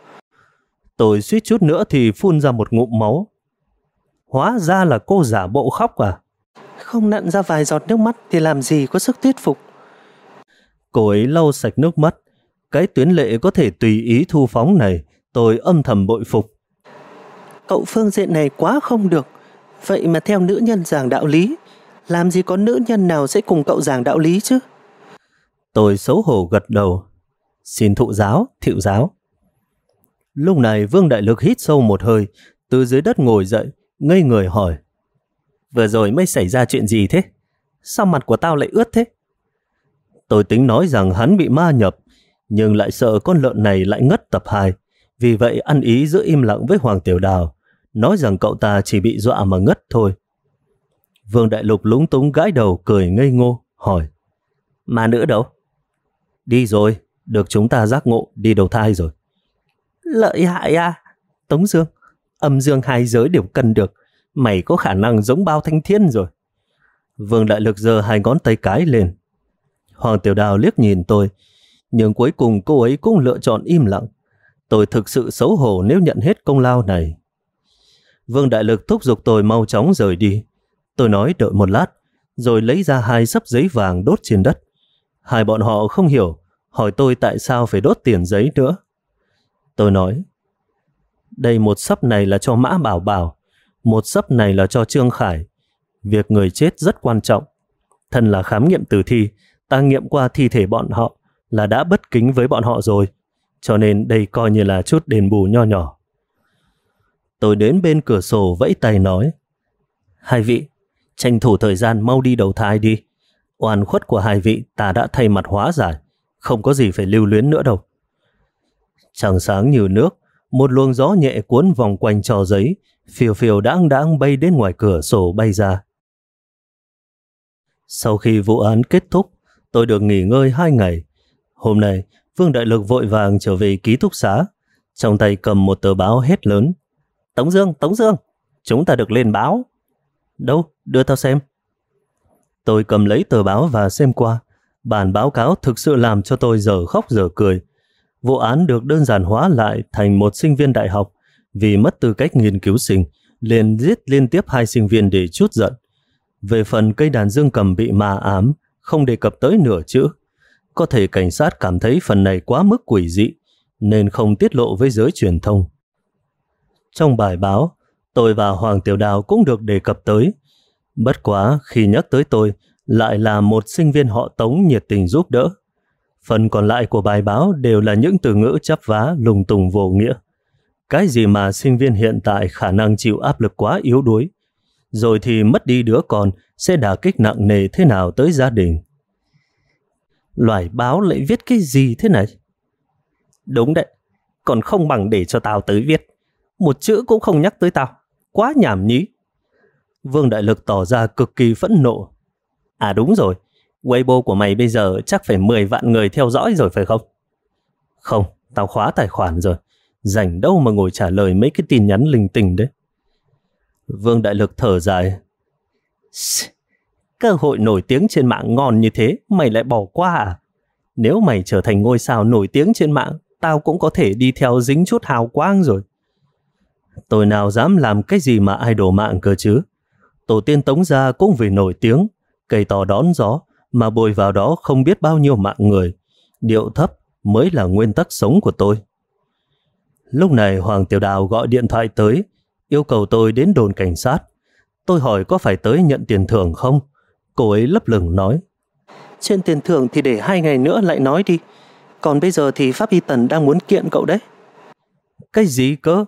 Tôi suýt chút nữa thì phun ra một ngụm máu. Hóa ra là cô giả bộ khóc à? Không nặn ra vài giọt nước mắt thì làm gì có sức thuyết phục. Cô ấy lau sạch nước mắt. Cái tuyến lệ có thể tùy ý thu phóng này, tôi âm thầm bội phục. Cậu phương diện này quá không được. Vậy mà theo nữ nhân giảng đạo lý, làm gì có nữ nhân nào sẽ cùng cậu giảng đạo lý chứ? Tôi xấu hổ gật đầu. Xin thụ giáo, thịu giáo. Lúc này Vương Đại Lực hít sâu một hơi, từ dưới đất ngồi dậy, ngây người hỏi. Vừa rồi mới xảy ra chuyện gì thế? Sao mặt của tao lại ướt thế? Tôi tính nói rằng hắn bị ma nhập, nhưng lại sợ con lợn này lại ngất tập 2. Vì vậy ăn ý giữ im lặng với Hoàng Tiểu Đào, nói rằng cậu ta chỉ bị dọa mà ngất thôi. Vương Đại Lục lúng túng gãi đầu cười ngây ngô, hỏi. Ma nữ đâu? Đi rồi, được chúng ta giác ngộ đi đầu thai rồi. Lợi hại à? Tống Dương, âm dương hai giới đều cân được. Mày có khả năng giống Bao Thanh Thiên rồi. Vương Đại Lực giơ 2 ngón tay cái lên. Hoàng Tiểu Đào liếc nhìn tôi, nhưng cuối cùng cô ấy cũng lựa chọn im lặng. Tôi thực sự xấu hổ nếu nhận hết công lao này. Vương Đại Lực thúc giục tôi mau chóng rời đi. Tôi nói đợi một lát, rồi lấy ra 2 xấp giấy vàng đốt trên đất. Hai bọn họ không hiểu, hỏi tôi tại sao phải đốt tiền giấy nữa. Tôi nói, đây một xấp này là cho Mã Bảo Bảo, một xấp này là cho Trương Khải. Việc người chết rất quan trọng. Thân là khám nghiệm tử thi, ta nghiệm qua thi thể bọn họ là đã bất kính với bọn họ rồi, cho nên đây coi như là chút đền bù nho nhỏ. Tôi đến bên cửa sổ vẫy tay nói, hai vị, tranh thủ thời gian mau đi đầu thai đi. Oan khuất của hai vị ta đã thay mặt hóa giải, không có gì phải lưu luyến nữa đâu. Trăng sáng như nước, một luồng gió nhẹ cuốn vòng quanh trò giấy, phiêu phiêu đãng đãng bay đến ngoài cửa sổ bay ra. Sau khi vụ án kết thúc, tôi được nghỉ ngơi 2 ngày. Hôm nay, Vương Đại Lực vội vàng trở về ký túc xá, trong tay cầm một tờ báo hét lớn. Tống Dương, chúng ta được lên báo. Đâu, đưa tao xem. Tôi cầm lấy tờ báo và xem qua. Bản báo cáo thực sự làm cho tôi dở khóc dở cười. Vụ án được đơn giản hóa lại thành một sinh viên đại học vì mất tư cách nghiên cứu sinh, liền giết liên tiếp 2 sinh viên để trút giận. Về phần cây đàn dương cầm bị ma ám, không đề cập tới nửa chữ. Có thể cảnh sát cảm thấy phần này quá mức quỷ dị, nên không tiết lộ với giới truyền thông. Trong bài báo, tôi và Hoàng Tiểu Đào cũng được đề cập tới. Bất quá khi nhắc tới tôi, lại là một sinh viên họ Tống nhiệt tình giúp đỡ. Phần còn lại của bài báo đều là những từ ngữ chắp vá lung tung vô nghĩa. Cái gì mà sinh viên hiện tại khả năng chịu áp lực quá yếu đuối, rồi thì mất đi đứa con sẽ đả kích nặng nề thế nào tới gia đình. Loài báo lại viết cái gì thế này? Đúng đấy, còn không bằng để cho tao tới viết. Một chữ cũng không nhắc tới tao, quá nhảm nhí. Vương Đại Lực tỏ ra cực kỳ phẫn nộ. À đúng rồi, Weibo của mày bây giờ chắc phải 10 vạn người theo dõi rồi phải không? Không, tao khóa tài khoản rồi. Rảnh đâu mà ngồi trả lời mấy cái tin nhắn linh tinh đấy. Vương Đại Lực thở dài. Cơ hội nổi tiếng trên mạng ngon như thế, mày lại bỏ qua à? Nếu mày trở thành ngôi sao nổi tiếng trên mạng, tao cũng có thể đi theo dính chút hào quang rồi. Tôi nào dám làm cái gì mà idol mạng cơ chứ. Tổ tiên Tống gia cũng vì nổi tiếng, cây to đón gió, mà bồi vào đó không biết bao nhiêu mạng người. Điệu thấp mới là nguyên tắc sống của tôi. Lúc này Hoàng Tiểu Đào gọi điện thoại tới, yêu cầu tôi đến đồn cảnh sát. Tôi hỏi có phải tới nhận tiền thưởng không? Cô ấy lấp lửng nói, chuyện tiền thưởng thì để 2 ngày nữa lại nói đi. Còn bây giờ thì Pháp Y Tần đang muốn kiện cậu đấy. Cái gì cơ?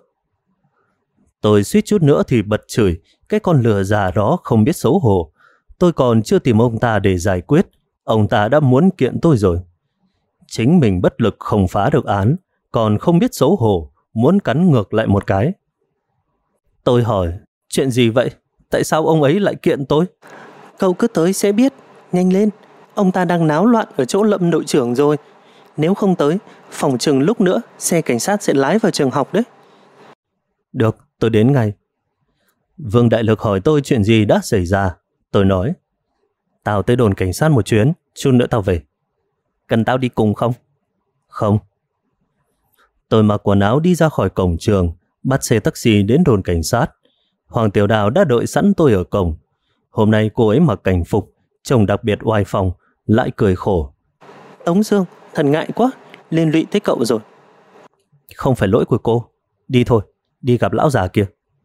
Tôi suýt chút nữa thì bật chửi, cái con lừa già đó không biết xấu hổ. Tôi còn chưa tìm ông ta để giải quyết, ông ta đã muốn kiện tôi rồi. Chính mình bất lực không phá được án, còn không biết xấu hổ, muốn cắn ngược lại một cái. Tôi hỏi, chuyện gì vậy? Tại sao ông ấy lại kiện tôi? Cậu cứ tới sẽ biết, nhanh lên. Ông ta đang náo loạn ở chỗ Lâm đội trưởng rồi. Nếu không tới, phòng chừng lúc nữa xe cảnh sát sẽ lái vào trường học đấy. Được, tôi đến ngay. Vương Đại Lực hỏi tôi chuyện gì đã xảy ra. Tôi nói, tao tới đồn cảnh sát một chuyến, chút nữa tao về. Cần tao đi cùng không? Không. Tôi mặc quần áo đi ra khỏi cổng trường, bắt xe taxi đến đồn cảnh sát. Hoàng Tiểu Đào đã đợi sẵn tôi ở cổng. Hôm nay cô ấy mặc cảnh phục, trông đặc biệt oai phong, lại cười khổ. Tống Dương, thật ngại quá, liên lụy tới cậu rồi. Không phải lỗi của cô, đi thôi, đi gặp lão già kia.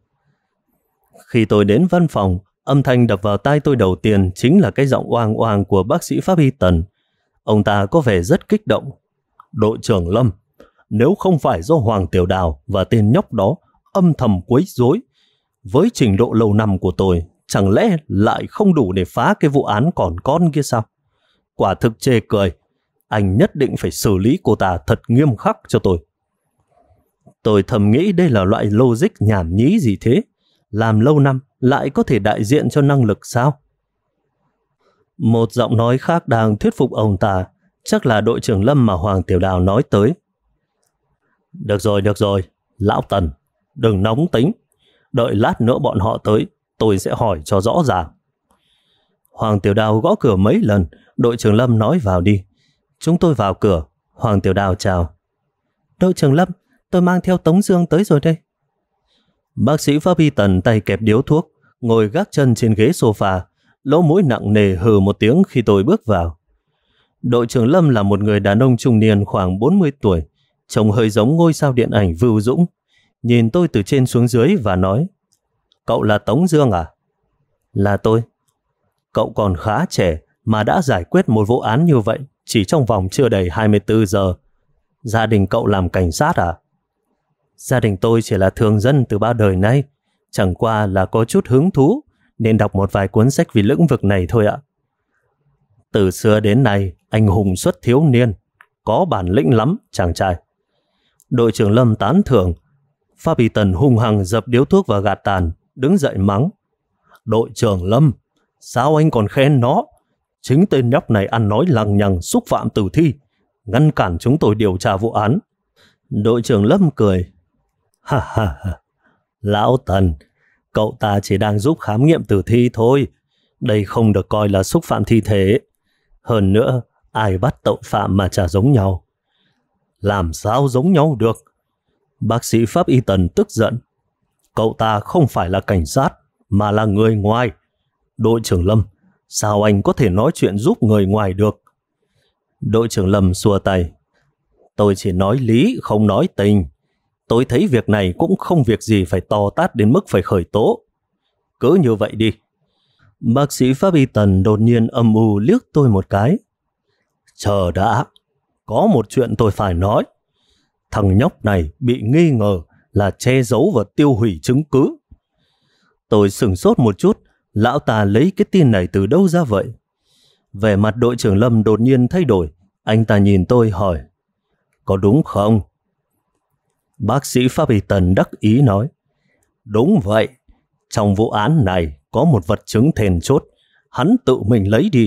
Khi tôi đến văn phòng, âm thanh đập vào tai tôi đầu tiên chính là cái giọng oang oang của bác sĩ Pháp Y Tần. Ông ta có vẻ rất kích động. Đội trưởng Lâm, nếu không phải do Hoàng Tiểu Đào và tên nhóc đó âm thầm quấy rối, với trình độ lâu năm của tôi, chẳng lẽ lại không đủ để phá cái vụ án còn con kia sao? Quả thực chê cười. Anh nhất định phải xử lý cô ta thật nghiêm khắc cho tôi. Tôi thầm nghĩ đây là loại logic nhảm nhí gì thế? Làm lâu năm lại có thể đại diện cho năng lực sao? Một giọng nói khác đang thuyết phục ông ta, chắc là đội trưởng Lâm mà Hoàng Tiểu Đào nói tới. Được rồi, lão Tần, đừng nóng tính. Đợi lát nữa bọn họ tới, tôi sẽ hỏi cho rõ ràng. Hoàng Tiểu Đào gõ cửa mấy lần, đội trưởng Lâm nói vào đi. Chúng tôi vào cửa, Hoàng Tiểu Đào chào. Đội trưởng Lâm, tôi mang theo Tống Dương tới rồi đây. Bác sĩ Pháp Y Tần tay kẹp điếu thuốc, ngồi gác chân trên ghế sofa, lỗ mũi nặng nề hừ một tiếng khi tôi bước vào. Đội trưởng Lâm là một người đàn ông trung niên khoảng 40 tuổi, trông hơi giống ngôi sao điện ảnh Vưu Dũng. Nhìn tôi từ trên xuống dưới và nói, cậu là Tống Dương à? Là tôi. Cậu còn khá trẻ mà đã giải quyết một vụ án như vậy chỉ trong vòng chưa đầy 24 giờ. Gia đình cậu làm cảnh sát à? Gia đình tôi chỉ là thường dân từ bao đời nay, chẳng qua là có chút hứng thú nên đọc một vài cuốn sách vì lĩnh vực này thôi ạ. Từ xưa đến nay, anh hùng xuất thiếu niên, có bản lĩnh lắm chàng trai. Đội trưởng Lâm tán thưởng. Pháp Y Tần hung hăng dập điếu thuốc và gạt tàn, đứng dậy mắng. Đội trưởng Lâm, sao anh còn khen nó? Chính tên nhóc này ăn nói lằng nhằng xúc phạm tử thi, ngăn cản chúng tôi điều tra vụ án. Đội trưởng Lâm cười. Ha ha ha, lão Tần, cậu ta chỉ đang giúp khám nghiệm tử thi thôi. Đây không được coi là xúc phạm thi thể. Hơn nữa, ai bắt tội phạm mà chả giống nhau. Làm sao giống nhau được? Bác sĩ Pháp Y Tần tức giận. Cậu ta không phải là cảnh sát, mà là người ngoài. Đội trưởng Lâm, sao anh có thể nói chuyện giúp người ngoài được? Đội trưởng Lâm xua tay. Tôi chỉ nói lý, không nói tình. Tôi thấy việc này cũng không việc gì phải to tát đến mức phải khởi tố. Cứ như vậy đi. Bác sĩ Pháp Y Tần đột nhiên âm u liếc tôi một cái. Chờ đã, có một chuyện tôi phải nói. Thằng nhóc này bị nghi ngờ là che giấu và tiêu hủy chứng cứ. Tôi sửng sốt một chút, lão ta lấy cái tin này từ đâu ra vậy? Vẻ mặt đội trưởng Lâm đột nhiên thay đổi, anh ta nhìn tôi hỏi, có đúng không? Bác sĩ Pháp Y Tần đắc ý nói, đúng vậy, trong vụ án này có một vật chứng then chốt, hắn tự mình lấy đi,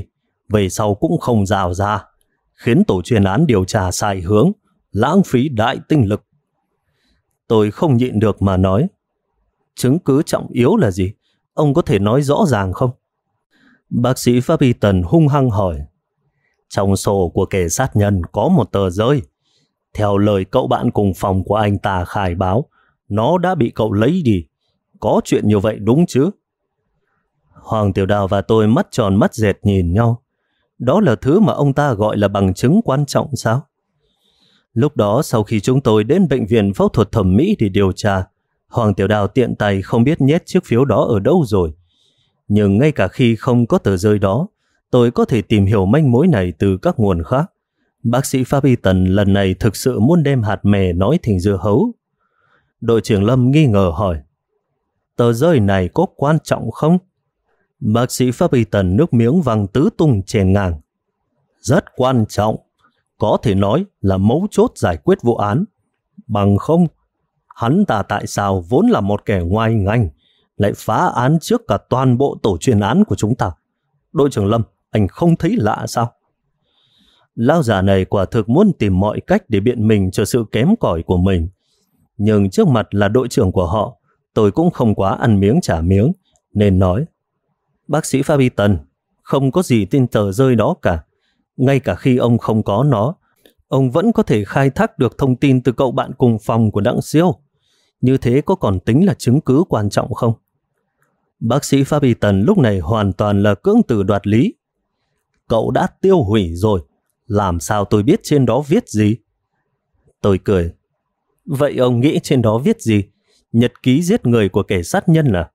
về sau cũng không rào ra, khiến tổ chuyên án điều tra sai hướng, lãng phí đại tinh lực. Tôi không nhịn được mà nói, chứng cứ trọng yếu là gì? Ông có thể nói rõ ràng không? Bác sĩ Pháp Y Tần hung hăng hỏi. Trong sổ của kẻ sát nhân có một tờ rơi. Theo lời cậu bạn cùng phòng của anh ta khai báo, nó đã bị cậu lấy đi. Có chuyện như vậy đúng chứ? Hoàng Tiểu Đào và tôi mắt tròn mắt dẹt nhìn nhau. Đó là thứ mà ông ta gọi là bằng chứng quan trọng sao? Lúc đó sau khi chúng tôi đến bệnh viện phẫu thuật thẩm mỹ để điều tra, Hoàng Tiểu Đào tiện tay không biết nhét chiếc phiếu đó ở đâu rồi. Nhưng ngay cả khi không có tờ rơi đó, tôi có thể tìm hiểu manh mối này từ các nguồn khác. Bác sĩ Pháp Y Tần lần này thực sự muốn đem hạt mè nói thành dưa hấu. Đội trưởng Lâm nghi ngờ hỏi, tờ rơi này có quan trọng không? Bác sĩ Pháp Y Tần nước miếng văng tứ tung chèn ngang. Rất quan trọng, có thể nói là mấu chốt giải quyết vụ án. Bằng không, hắn ta tại sao vốn là một kẻ ngoài ngành lại phá án trước cả toàn bộ tổ chuyên án của chúng ta? Đội trưởng Lâm, anh không thấy lạ sao? Lão già này quả thực muốn tìm mọi cách để biện minh cho sự kém cỏi của mình. Nhưng trước mặt là đội trưởng của họ, tôi cũng không quá ăn miếng trả miếng, nên nói, bác sĩ Pháp Y Tần, không có gì trên tờ rơi đó cả. Ngay cả khi ông không có nó, ông vẫn có thể khai thác được thông tin từ cậu bạn cùng phòng của Đặng Siêu. Như thế có còn tính là chứng cứ quan trọng không? Bác sĩ Pháp Y Tần lúc này hoàn toàn là cưỡng từ đoạt lý. Cậu đã tiêu hủy rồi, làm sao tôi biết trên đó viết gì? Tôi cười. Vậy ông nghĩ trên đó viết gì? Nhật ký giết người của kẻ sát nhân à?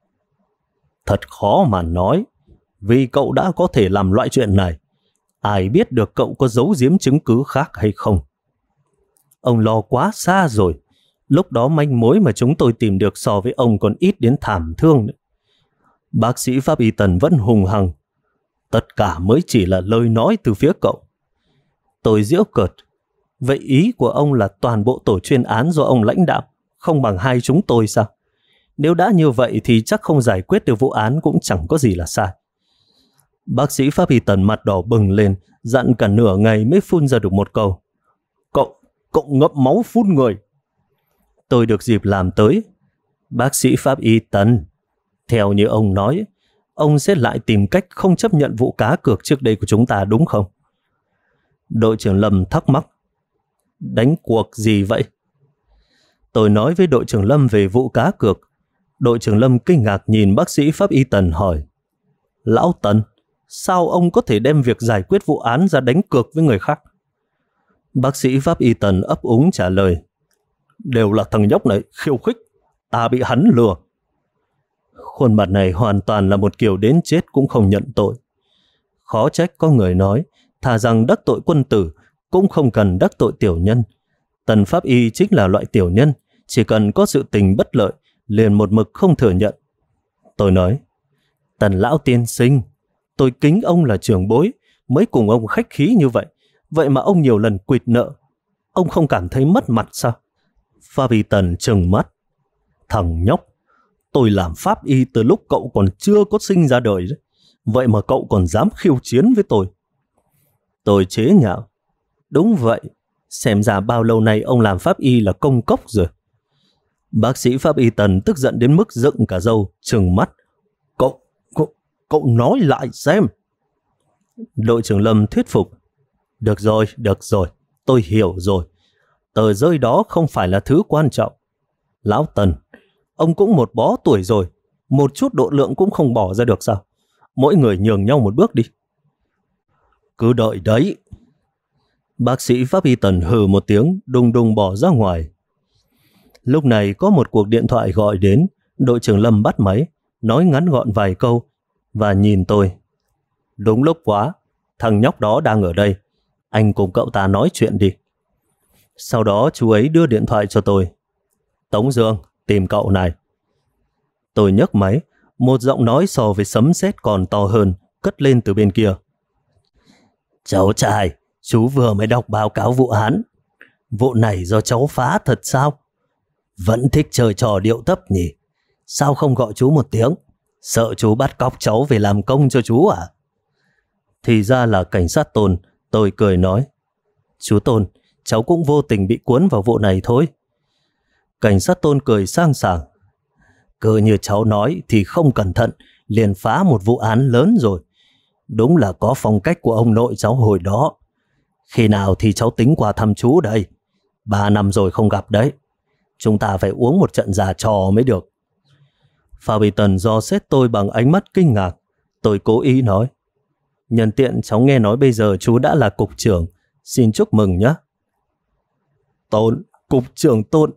Thật khó mà nói, vì cậu đã có thể làm loại chuyện này. Ai biết được cậu có giấu giếm chứng cứ khác hay không? Ông lo quá xa rồi. Lúc đó manh mối mà chúng tôi tìm được so với ông còn ít đến thảm thương. Bác sĩ Pháp Y Tần vẫn hùng hăng. Tất cả mới chỉ là lời nói từ phía cậu. Tôi giễu cợt. Vậy ý của ông là toàn bộ tổ chuyên án do ông lãnh đạo, không bằng hai chúng tôi sao? Nếu đã như vậy thì chắc không giải quyết được vụ án cũng chẳng có gì là sai. Bác sĩ Pháp Y Tần mặt đỏ bừng lên, dặn cả nửa ngày mới phun ra được một câu. Cậu ngậm máu phun người. Tôi được dịp làm tới. Bác sĩ Pháp Y Tần, theo như ông nói, ông sẽ lại tìm cách không chấp nhận vụ cá cược trước đây của chúng ta đúng không? Đội trưởng Lâm thắc mắc. Đánh cuộc gì vậy? Tôi nói với đội trưởng Lâm về vụ cá cược. Đội trưởng Lâm kinh ngạc nhìn bác sĩ Pháp Y Tần hỏi. Lão Tần, sao ông có thể đem việc giải quyết vụ án ra đánh cược với người khác? Bác sĩ Pháp Y Tần ấp úng trả lời. Đều là thằng nhóc này khiêu khích, ta bị hắn lừa. Khuôn mặt này hoàn toàn là một kiểu đến chết cũng không nhận tội. Khó trách có người nói, thà rằng đắc tội quân tử cũng không cần đắc tội tiểu nhân. Tần Pháp Y chính là loại tiểu nhân, chỉ cần có sự tình bất lợi liền một mực không thừa nhận. Tôi nói, Tần lão tiên sinh, tôi kính ông là trưởng bối, mới cùng ông khách khí như vậy. Vậy mà ông nhiều lần quỵt nợ, ông không cảm thấy mất mặt sao? Pháp Y Tần trừng mắt. Thằng nhóc, tôi làm pháp y từ lúc cậu còn chưa có sinh ra đời đấy. Vậy mà cậu còn dám khiêu chiến với tôi. Tôi chế nhạo. Đúng vậy, xem ra bao lâu nay ông làm pháp y là công cốc rồi. Bác sĩ Pháp Y Tần tức giận đến mức dựng cả râu, trừng mắt. Cậu nói lại xem. Đội trưởng Lâm thuyết phục. Được rồi, tôi hiểu rồi. Tờ rơi đó không phải là thứ quan trọng. Lão Tần, ông cũng một bó tuổi rồi, một chút độ lượng cũng không bỏ ra được sao? Mỗi người nhường nhau một bước đi. Cứ đợi đấy. Bác sĩ Pháp Y Tần hừ một tiếng, đùng đùng bỏ ra ngoài. Lúc này có một cuộc điện thoại gọi đến, đội trưởng Lâm bắt máy, nói ngắn gọn vài câu và nhìn tôi. Đúng lúc quá, thằng nhóc đó đang ở đây, anh cùng cậu ta nói chuyện đi. Sau đó chú ấy đưa điện thoại cho tôi. Tống Dương, tìm cậu này. Tôi nhấc máy, một giọng nói so với sấm sét còn to hơn cất lên từ bên kia. Cháu trai, chú vừa mới đọc báo cáo vụ án. Vụ này do cháu phá thật sao? Vẫn thích chơi trò điệu thấp nhỉ? Sao không gọi chú một tiếng? Sợ chú bắt cóc cháu về làm công cho chú à? Thì ra là cảnh sát Tôn. Tôi cười nói, chú Tôn, cháu cũng vô tình bị cuốn vào vụ này thôi. Cảnh sát Tôn cười sang sảng, cứ như cháu nói thì không cẩn thận liền phá một vụ án lớn rồi. Đúng là có phong cách của ông nội cháu hồi đó. Khi nào thì cháu tính qua thăm chú đây? 3 năm rồi không gặp đấy. Chúng ta phải uống một trận già trò mới được. Fabian dò xét tôi bằng ánh mắt kinh ngạc. Tôi cố ý nói, nhân tiện cháu nghe nói bây giờ chú đã là cục trưởng. Xin chúc mừng nhé. Tôn, cục trưởng Tôn.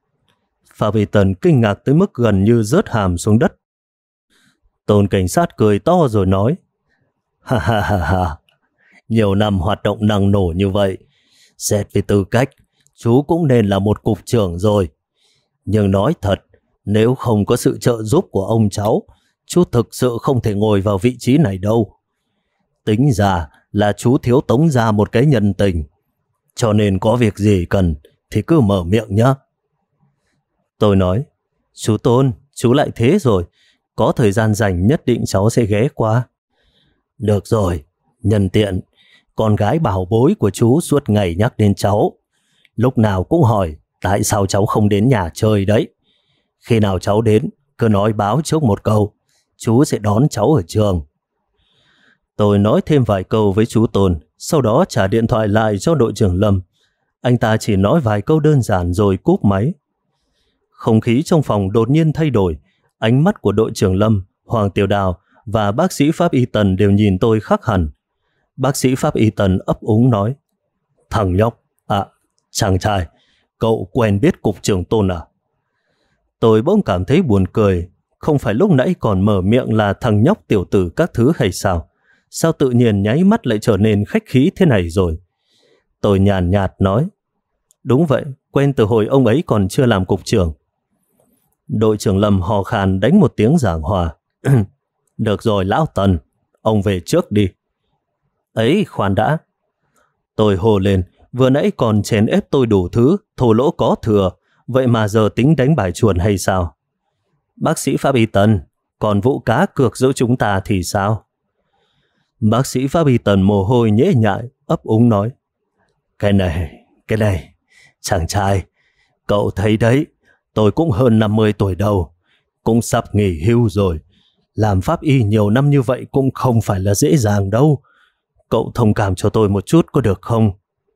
Fabian kinh ngạc tới mức gần như rớt hàm xuống đất. Tôn cảnh sát cười to rồi nói, ha ha ha ha, nhiều năm hoạt động năng nổ như vậy, xét về tư cách, chú cũng nên là một cục trưởng rồi. Nhưng nói thật, nếu không có sự trợ giúp của ông cháu, chú thực sự không thể ngồi vào vị trí này đâu. Tính ra là chú thiếu Tống gia một cái nhân tình, cho nên có việc gì cần thì cứ mở miệng nhé. Tôi nói, chú Tôn, chú lại thế rồi, có thời gian rảnh nhất định cháu sẽ ghé qua. Được rồi, nhân tiện, con gái bảo bối của chú suốt ngày nhắc đến cháu, lúc nào cũng hỏi tại sao cháu không đến nhà chơi đấy. Khi nào cháu đến, cứ nói báo trước một câu, chú sẽ đón cháu ở trường. Tôi nói thêm vài câu với chú Tôn, sau đó trả điện thoại lại cho đội trưởng Lâm. Anh ta chỉ nói vài câu đơn giản rồi cúp máy. Không khí trong phòng đột nhiên thay đổi. Ánh mắt của đội trưởng Lâm, Hoàng Tiểu Đào và bác sĩ pháp y Tần đều nhìn tôi khác hẳn. Bác sĩ pháp y Tần ấp úng nói, thằng nhóc, chàng trai, cậu quen biết cục trưởng Tôn à? Tôi bỗng cảm thấy buồn cười. Không phải lúc nãy còn mở miệng là thằng nhóc tiểu tử các thứ hay sao? Sao tự nhiên nháy mắt lại trở nên khách khí thế này rồi? Tôi nhàn nhạt nói, đúng vậy, quen từ hồi ông ấy còn chưa làm cục trưởng. Đội trưởng Lâm hò khan đánh một tiếng giảng hòa. Được rồi lão Tần, ông về trước đi. Ấy khoan đã. Tôi hô lên, vừa nãy còn chèn ép tôi đủ thứ, thô lỗ có thừa, vậy mà giờ tính đánh bài chuồn hay sao? Bác sĩ pháp y Tần, còn vụ cá cược giữa chúng ta thì sao? Bác sĩ pháp y Tần mồ hôi nhễ nhại, ấp úng nói, cái này, chàng trai, cậu thấy đấy, tôi cũng hơn 50 tuổi đầu, cũng sắp nghỉ hưu rồi. Làm pháp y nhiều năm như vậy cũng không phải là dễ dàng đâu. Cậu thông cảm cho tôi một chút có được không?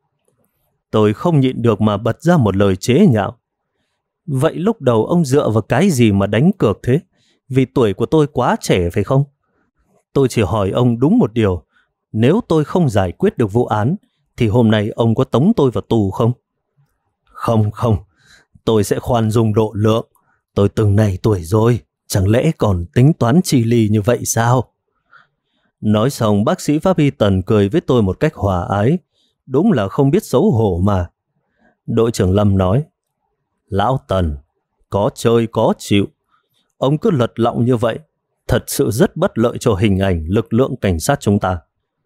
Tôi không nhịn được mà bật ra một lời chế nhạo. Vậy lúc đầu ông dựa vào cái gì mà đánh cược thế? Vì tuổi của tôi quá trẻ phải không? Tôi chỉ hỏi ông đúng một điều. Nếu tôi không giải quyết được vụ án, thì hôm nay ông có tống tôi vào tù không? Không, tôi sẽ khoan dung độ lượng. Tôi từng này tuổi rồi, chẳng lẽ còn tính toán chi ly như vậy sao? Nói xong bác sĩ pháp y Tần cười với tôi một cách hòa ái. Đúng là không biết xấu hổ mà. Đội trưởng Lâm nói, lão Tần, có chơi có chịu. Ông cứ lật lọng như vậy, thật sự rất bất lợi cho hình ảnh lực lượng cảnh sát chúng ta.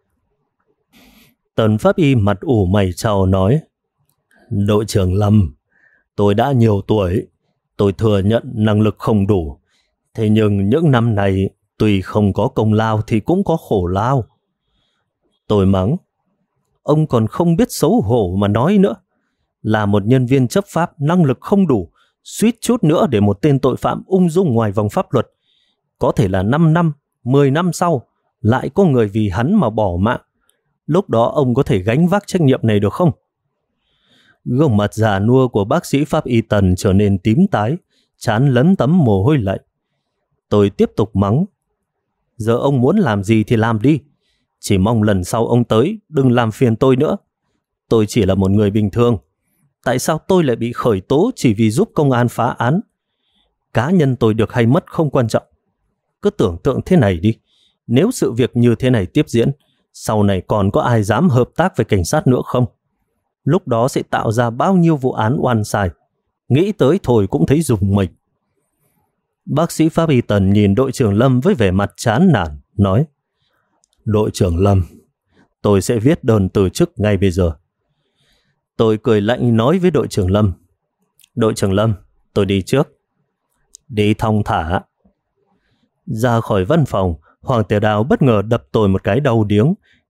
Tần pháp y mặt ủ mày chào nói, đội trưởng Lâm, tôi đã nhiều tuổi, tôi thừa nhận năng lực không đủ. Thế nhưng những năm này, tuy không có công lao thì cũng có khổ lao. Tôi mắng, ông còn không biết xấu hổ mà nói nữa. Là một nhân viên chấp pháp năng lực không đủ, suýt chút nữa để một tên tội phạm ung dung ngoài vòng pháp luật. Có thể là 5 năm, 10 năm sau, lại có người vì hắn mà bỏ mạng. Lúc đó ông có thể gánh vác trách nhiệm này được không? Gương mặt già nua của bác sĩ pháp y Tần trở nên tím tái, trán lấn tấm mồ hôi lạnh. Tôi tiếp tục mắng, giờ ông muốn làm gì thì làm đi. Chỉ mong lần sau ông tới đừng làm phiền tôi nữa. Tôi chỉ là một người bình thường. Tại sao tôi lại bị khởi tố chỉ vì giúp công an phá án? Cá nhân tôi được hay mất không quan trọng. Cứ tưởng tượng thế này đi. Nếu sự việc như thế này tiếp diễn, sau này còn có ai dám hợp tác với cảnh sát nữa không? Lúc đó sẽ tạo ra bao nhiêu vụ án oan sai. Nghĩ tới thôi cũng thấy rùng mình. Bác sĩ pháp y Tần nhìn đội trưởng Lâm với vẻ mặt chán nản, nói, đội trưởng Lâm, tôi sẽ viết đơn từ chức ngay bây giờ. Tôi cười lạnh nói với đội trưởng Lâm, đội trưởng Lâm, tôi đi trước. Đi thong thả. Ra khỏi văn phòng, Hoàng Tiểu Đào bất ngờ đập tôi một cái đau điếng,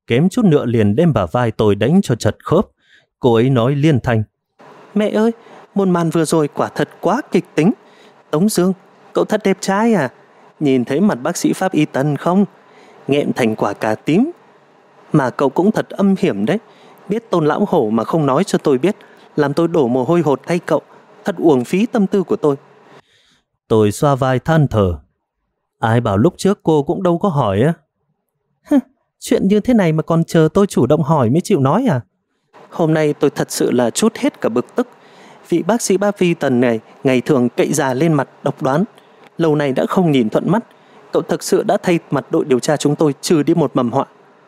kém chút nữa liền đem bả vai tôi đánh cho chật khớp. Cô ấy nói liên thanh: Mẹ ơi, một màn vừa rồi quả thật quá kịch tính. Tống Dương, cậu thật đẹp trai à? Nhìn thấy mặt bác sĩ pháp y Tần không? Nghẹn thành quả cà tím. Mà cậu cũng thật âm hiểm đấy. Biết Tôn lão hổ mà không nói cho tôi biết, làm tôi đổ mồ hôi hột thay cậu. Thật uổng phí tâm tư của tôi. Tôi xoa vai than thở: Ai bảo lúc trước cô cũng đâu có hỏi á. Chuyện như thế này mà còn chờ tôi chủ động hỏi mới chịu nói à? Hôm nay tôi thật sự là trút hết cả bực tức. Vị bác sĩ Pháp y Tần này ngày thường cậy già lên mặt độc đoán, lâu nay đã không nhìn thuận mắt. Cậu thực sự đã thay mặt đội điều tra chúng tôi trừ đi một mầm họa.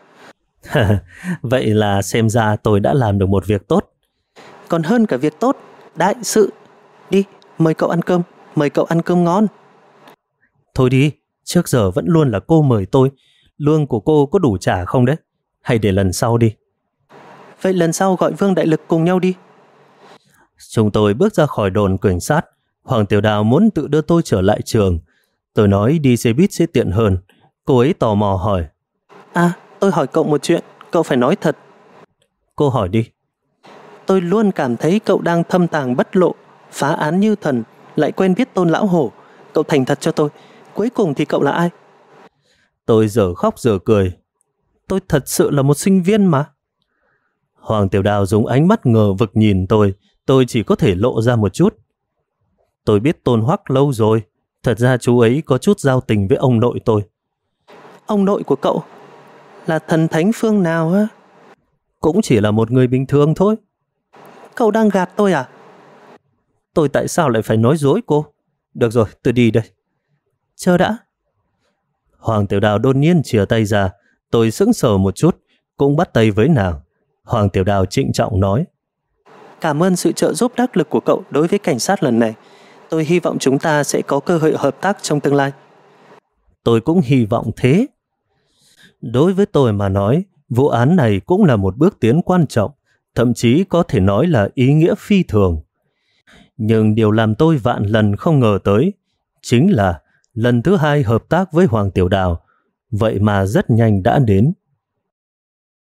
Vậy là xem ra tôi đã làm được một việc tốt. Còn hơn cả việc tốt, đại sự. Đi, mời cậu ăn cơm, mời cậu ăn cơm ngon. Thôi đi, trước giờ vẫn luôn là cô mời tôi. Lương của cô có đủ trả không đấy? Hay để lần sau đi. Vậy lần sau gọi Vương Đại Lực cùng nhau đi. Chúng tôi bước ra khỏi đồn cảnh sát. Hoàng Tiểu Đào muốn tự đưa tôi trở lại trường. Tôi nói đi xe buýt sẽ tiện hơn. Cô ấy tò mò hỏi: Tôi hỏi cậu một chuyện, cậu phải nói thật. Cô hỏi đi. Tôi luôn cảm thấy cậu đang thâm tàng bất lộ, phá án như thần, lại quen biết Tôn lão hổ. Cậu thành thật cho tôi, cuối cùng thì cậu là ai? Tôi giờ khóc giờ cười. Tôi thật sự là một sinh viên mà. Hoàng Tiểu Đào dùng ánh mắt ngờ vực nhìn tôi chỉ có thể lộ ra một chút. Tôi biết Tôn Hoắc lâu rồi, thật ra chú ấy có chút giao tình với ông nội tôi. Ông nội của cậu là thần thánh phương nào á? Cũng chỉ là một người bình thường thôi. Cậu đang gạt tôi à? Tôi tại sao lại phải nói dối cô? Được rồi, tôi đi đây. Chờ đã. Hoàng Tiểu Đào đột nhiên chìa tay ra. Tôi sững sờ một chút, cũng bắt tay với nàng. Hoàng Tiểu Đào trịnh trọng nói: Cảm ơn sự trợ giúp đắc lực của cậu đối với cảnh sát lần này. Tôi hy vọng chúng ta sẽ có cơ hội hợp tác trong tương lai. Tôi cũng hy vọng thế. Đối với tôi mà nói, vụ án này cũng là một bước tiến quan trọng, thậm chí có thể nói là ý nghĩa phi thường. Nhưng điều làm tôi vạn lần không ngờ tới chính là lần thứ hai hợp tác với Hoàng Tiểu Đào, vậy mà rất nhanh đã đến.